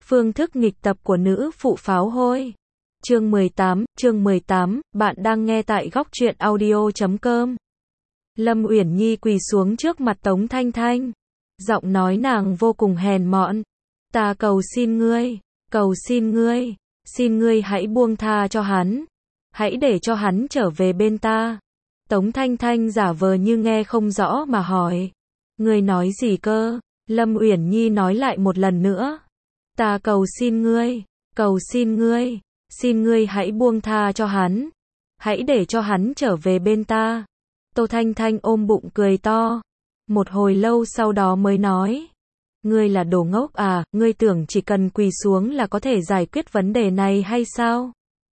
Phương thức nghịch tập của nữ phụ pháo hôi. Chương 18, bạn đang nghe tại góc truyện audio.com. Lâm Uyển Nhi quỳ xuống trước mặt Tống Thanh Thanh. Giọng nói nàng vô cùng hèn mọn. Ta cầu xin ngươi, xin ngươi hãy buông tha cho hắn. Hãy để cho hắn trở về bên ta. Tống Thanh Thanh giả vờ như nghe không rõ mà hỏi. Ngươi nói gì cơ? Lâm Uyển Nhi nói lại một lần nữa. Ta cầu xin ngươi, xin ngươi hãy buông tha cho hắn. Hãy để cho hắn trở về bên ta. Tô Thanh Thanh ôm bụng cười to. Một hồi lâu sau đó mới nói. Ngươi là đồ ngốc à, ngươi tưởng chỉ cần quỳ xuống là có thể giải quyết vấn đề này hay sao?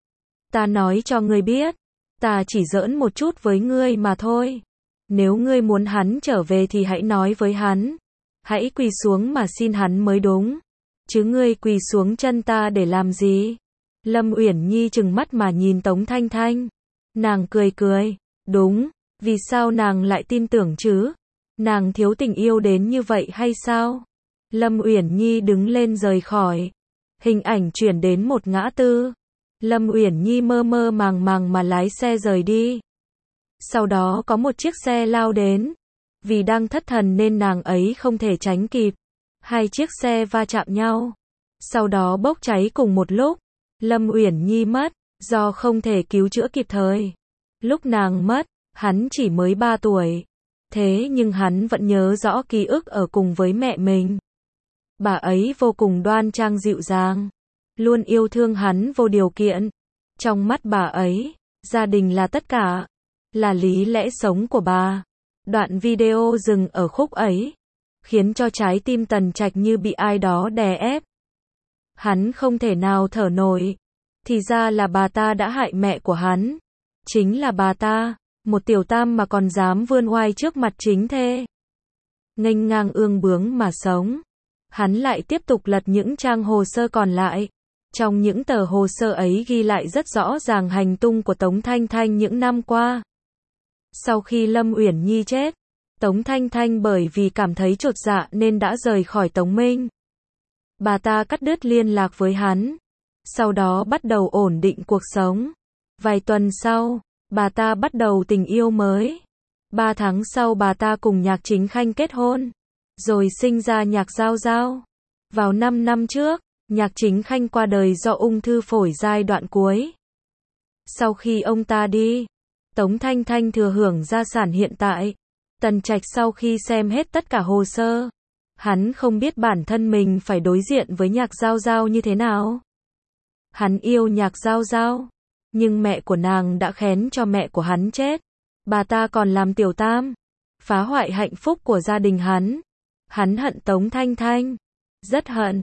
Ta nói cho ngươi biết, ta chỉ giỡn một chút với ngươi mà thôi. Nếu ngươi muốn hắn trở về thì hãy nói với hắn. Hãy quỳ xuống mà xin hắn mới đúng. Chứ ngươi quỳ xuống chân ta để làm gì? Lâm Uyển Nhi trừng mắt mà nhìn Tống Thanh Thanh. Nàng cười. Đúng, vì sao nàng lại tin tưởng chứ? Nàng thiếu tình yêu đến như vậy hay sao? Lâm Uyển Nhi đứng lên rời khỏi. Hình ảnh chuyển đến một ngã tư. Lâm Uyển Nhi mơ màng mà lái xe rời đi. Sau đó có một chiếc xe lao đến. Vì đang thất thần nên nàng ấy không thể tránh kịp. Hai chiếc xe va chạm nhau. Sau đó bốc cháy cùng một lúc. Lâm Uyển Nhi mất, do không thể cứu chữa kịp thời. Lúc nàng mất, hắn chỉ mới 3 tuổi. Thế nhưng hắn vẫn nhớ rõ ký ức ở cùng với mẹ mình. Bà ấy vô cùng đoan trang dịu dàng. Luôn yêu thương hắn vô điều kiện. Trong mắt bà ấy, gia đình là tất cả. Là lý lẽ sống của bà. Đoạn video dừng ở khúc ấy. Khiến cho trái tim Tần Trạch như bị ai đó đè ép. Hắn không thể nào thở nổi. Thì ra là bà ta đã hại mẹ của hắn. Chính là bà ta, một tiểu tam mà còn dám vươn oai trước mặt chính thê. Nghênh ngang ương bướng mà sống. Hắn lại tiếp tục lật những trang hồ sơ còn lại. Trong những tờ hồ sơ ấy ghi lại rất rõ ràng hành tung của Tống Thanh Thanh những năm qua. Sau khi Lâm Uyển Nhi chết, Tống Thanh Thanh bởi vì cảm thấy chột dạ nên đã rời khỏi Tống Minh. Bà ta cắt đứt liên lạc với hắn. Sau đó bắt đầu ổn định cuộc sống. Vài tuần sau, bà ta bắt đầu tình yêu mới. 3 tháng sau bà ta cùng Nhạc Chính Khanh kết hôn. Rồi sinh ra Nhạc Giao Giao. Vào 5 năm trước, Nhạc Chính Khanh qua đời do ung thư phổi giai đoạn cuối. Sau khi ông ta đi, Tống Thanh Thanh thừa hưởng gia sản hiện tại. Tần Trạch sau khi xem hết tất cả hồ sơ, hắn không biết bản thân mình phải đối diện với Nhạc Giao Giao như thế nào. Hắn yêu Nhạc Giao Giao, nhưng mẹ của nàng đã khén cho mẹ của hắn chết. Bà ta còn làm tiểu tam, phá hoại hạnh phúc của gia đình hắn. Hắn hận Tống Thanh Thanh, rất hận.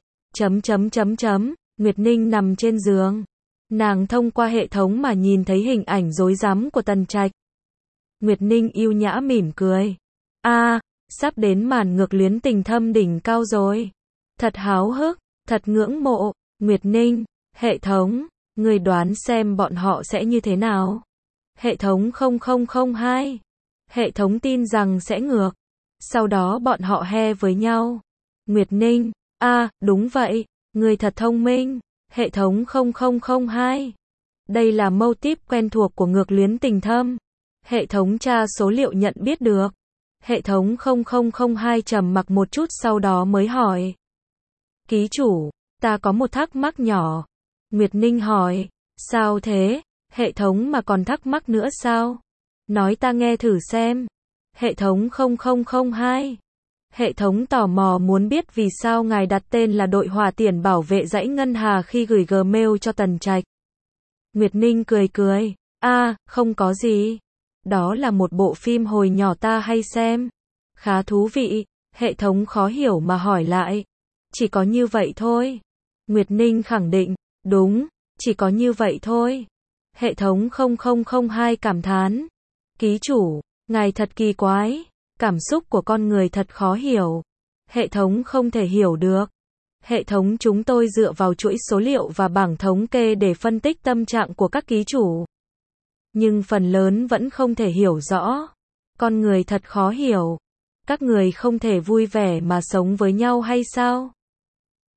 Nguyệt Ninh nằm trên giường. Nàng thông qua hệ thống mà nhìn thấy hình ảnh rối rắm của Tần Trạch. Nguyệt Ninh yêu nhã mỉm cười. Sắp đến màn ngược luyến tình thâm đỉnh cao rồi. Thật háo hức, thật ngưỡng mộ. Nguyệt Ninh, hệ thống, người đoán xem bọn họ sẽ như thế nào? Hệ thống 0002. Hệ thống tin rằng sẽ ngược. Sau đó bọn họ he với nhau. Nguyệt Ninh, đúng vậy, người thật thông minh. Hệ thống 0002. Đây là mâu típ quen thuộc của ngược luyến tình thâm. Hệ thống tra số liệu nhận biết được. Hệ thống 0002 trầm mặc một chút sau đó mới hỏi. Ký chủ, ta có một thắc mắc nhỏ. Nguyệt Ninh hỏi, sao thế? Hệ thống mà còn thắc mắc nữa sao? Nói ta nghe thử xem. Hệ thống 0002. Hệ thống tò mò muốn biết vì sao ngài đặt tên là đội hỏa tiền bảo vệ dãy Ngân Hà khi gửi Gmail cho Tần Trạch. Nguyệt Ninh cười. Không có gì. Đó là một bộ phim hồi nhỏ ta hay xem. Khá thú vị. Hệ thống khó hiểu mà hỏi lại. Chỉ có như vậy thôi. Nguyệt Ninh khẳng định. Đúng, chỉ có như vậy thôi. Hệ thống 0002 cảm thán. Ký chủ, ngài thật kỳ quái. Cảm xúc của con người thật khó hiểu. Hệ thống không thể hiểu được. Hệ thống chúng tôi dựa vào chuỗi số liệu và bảng thống kê để phân tích tâm trạng của các ký chủ. Nhưng phần lớn vẫn không thể hiểu rõ. Con người thật khó hiểu. Các người không thể vui vẻ mà sống với nhau hay sao?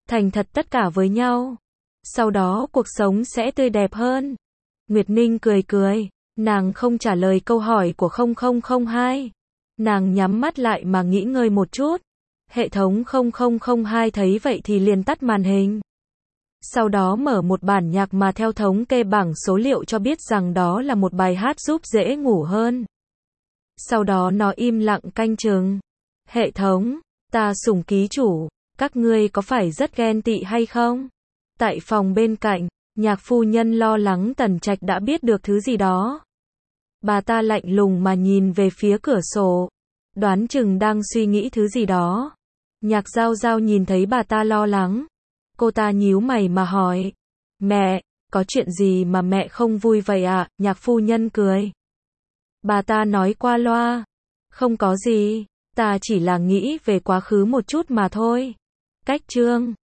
thành thật tất cả với nhau. Sau đó cuộc sống sẽ tươi đẹp hơn. Nguyệt Ninh cười cười, nàng không trả lời câu hỏi của 0002. Nàng nhắm mắt lại mà nghỉ ngơi một chút. Hệ thống 0002 thấy vậy thì liền tắt màn hình. Sau đó mở một bản nhạc mà theo thống kê bảng số liệu cho biết rằng đó là một bài hát giúp dễ ngủ hơn. Sau đó nó im lặng canh chừng. Hệ thống, ta sủng ký chủ, các ngươi có phải rất ghen tị hay không? Tại phòng bên cạnh, nhạc phu nhân lo lắng Tần Trạch đã biết được thứ gì đó. Bà ta lạnh lùng mà nhìn về phía cửa sổ, đoán chừng đang suy nghĩ thứ gì đó. Nhạc Giao Giao nhìn thấy bà ta lo lắng. Cô ta nhíu mày mà hỏi. Mẹ, có chuyện gì mà mẹ không vui vậy ạ? Nhạc phu nhân cười. Bà ta nói qua loa. Không có gì, ta chỉ là nghĩ về quá khứ một chút mà thôi. Cách chương